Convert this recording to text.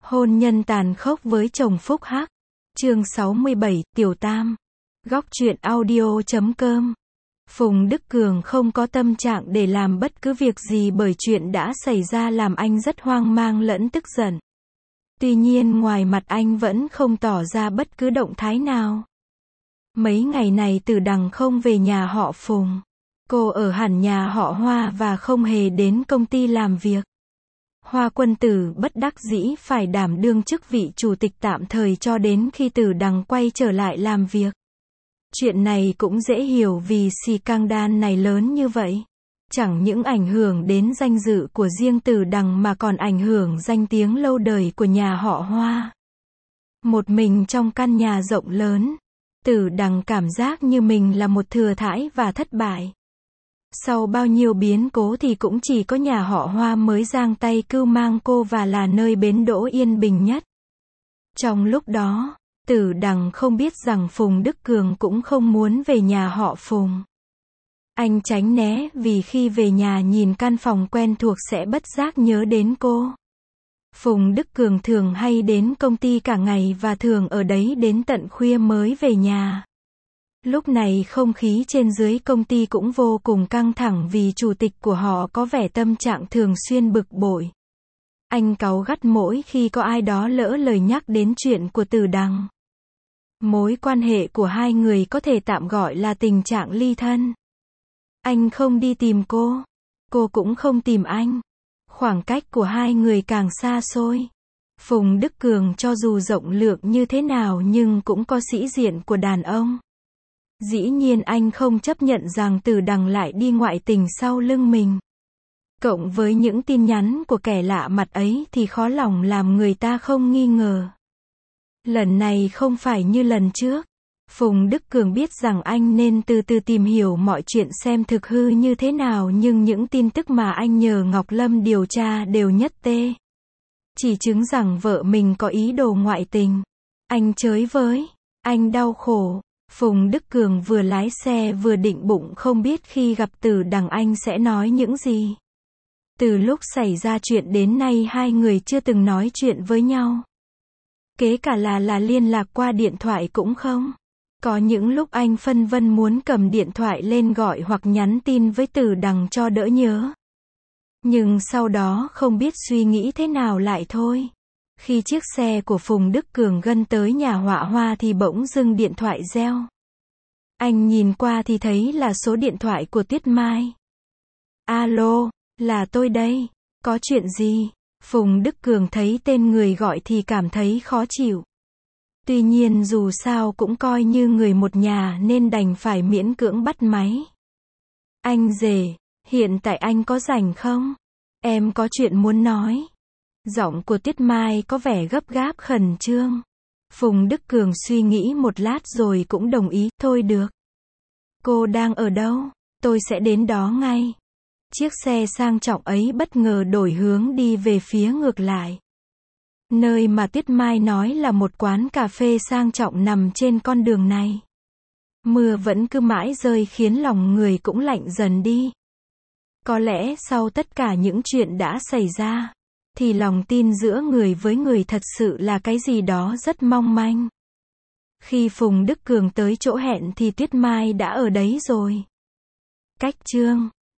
Hôn nhân tàn khốc với chồng phúc hắc. Chương 67, Tiểu Tam. Góc truyện audio.com. Phùng Đức Cường không có tâm trạng để làm bất cứ việc gì bởi chuyện đã xảy ra làm anh rất hoang mang lẫn tức giận. Tuy nhiên ngoài mặt anh vẫn không tỏ ra bất cứ động thái nào. Mấy ngày này Tử Đằng không về nhà họ Phùng. Cô ở hẳn nhà họ Hoa và không hề đến công ty làm việc. Hoa Quân Tử bất đắc dĩ phải đảm đương chức vị chủ tịch tạm thời cho đến khi Tử Đằng quay trở lại làm việc. Chuyện này cũng dễ hiểu vì scandal này lớn như vậy. Chẳng những ảnh hưởng đến danh dự của riêng Tử Đằng mà còn ảnh hưởng danh tiếng lâu đời của nhà họ Hoa. Một mình trong căn nhà rộng lớn, Tử Đằng cảm giác như mình là một thừa thãi và thất bại. Sau bao nhiêu biến cố thì cũng chỉ có nhà họ Hoa mới giang tay cưu mang cô và là nơi bến đỗ yên bình nhất. Trong lúc đó, Tử Đằng không biết rằng Phùng Đức Cường cũng không muốn về nhà họ Phùng. Anh tránh né vì khi về nhà nhìn căn phòng quen thuộc sẽ bất giác nhớ đến cô. Phùng Đức Cường thường hay đến công ty cả ngày và thường ở đấy đến tận khuya mới về nhà. Lúc này không khí trên dưới công ty cũng vô cùng căng thẳng vì chủ tịch của họ có vẻ tâm trạng thường xuyên bực bội. Anh cáu gắt mỗi khi có ai đó lỡ lời nhắc đến chuyện của Tử Đằng. Mối quan hệ của hai người có thể tạm gọi là tình trạng ly thân. Anh không đi tìm cô cũng không tìm anh. Khoảng cách của hai người càng xa xôi. Phùng Đức Cường cho dù rộng lượng như thế nào nhưng cũng có sĩ diện của đàn ông. Dĩ nhiên anh không chấp nhận rằng Tử Đằng lại đi ngoại tình sau lưng mình. Cộng với những tin nhắn của kẻ lạ mặt ấy thì khó lòng làm người ta không nghi ngờ. Lần này không phải như lần trước. Phùng Đức Cường biết rằng anh nên từ từ tìm hiểu mọi chuyện xem thực hư như thế nào nhưng những tin tức mà anh nhờ Ngọc Lâm điều tra đều nhất tê. Chỉ chứng rằng vợ mình có ý đồ ngoại tình. Anh chới với. Anh đau khổ. Phùng Đức Cường vừa lái xe vừa định bụng không biết khi gặp Tử Đằng anh sẽ nói những gì. Từ lúc xảy ra chuyện đến nay hai người chưa từng nói chuyện với nhau. Kể cả là liên lạc qua điện thoại cũng không. Có những lúc anh phân vân muốn cầm điện thoại lên gọi hoặc nhắn tin với Tử Đằng cho đỡ nhớ. Nhưng sau đó không biết suy nghĩ thế nào lại thôi. Khi chiếc xe của Phùng Đức Cường gần tới nhà họa Hoa thì bỗng dưng điện thoại reo. Anh nhìn qua thì thấy là số điện thoại của Tuyết Mai. Alo, là tôi đây, có chuyện gì? Phùng Đức Cường thấy tên người gọi thì cảm thấy khó chịu. Tuy nhiên dù sao cũng coi như người một nhà nên đành phải miễn cưỡng bắt máy. Anh rể, hiện tại anh có rảnh không? Em có chuyện muốn nói. Giọng của Tuyết Mai có vẻ gấp gáp khẩn trương. Phùng Đức Cường suy nghĩ một lát rồi cũng đồng ý, thôi được. Cô đang ở đâu? Tôi sẽ đến đó ngay. Chiếc xe sang trọng ấy bất ngờ đổi hướng đi về phía ngược lại. Nơi mà Tuyết Mai nói là một quán cà phê sang trọng nằm trên con đường này. Mưa vẫn cứ mãi rơi khiến lòng người cũng lạnh dần đi. Có lẽ sau tất cả những chuyện đã xảy ra, thì lòng tin giữa người với người thật sự là cái gì đó rất mong manh. Khi Phùng Đức Cường tới chỗ hẹn thì Tuyết Mai đã ở đấy rồi. Cách chương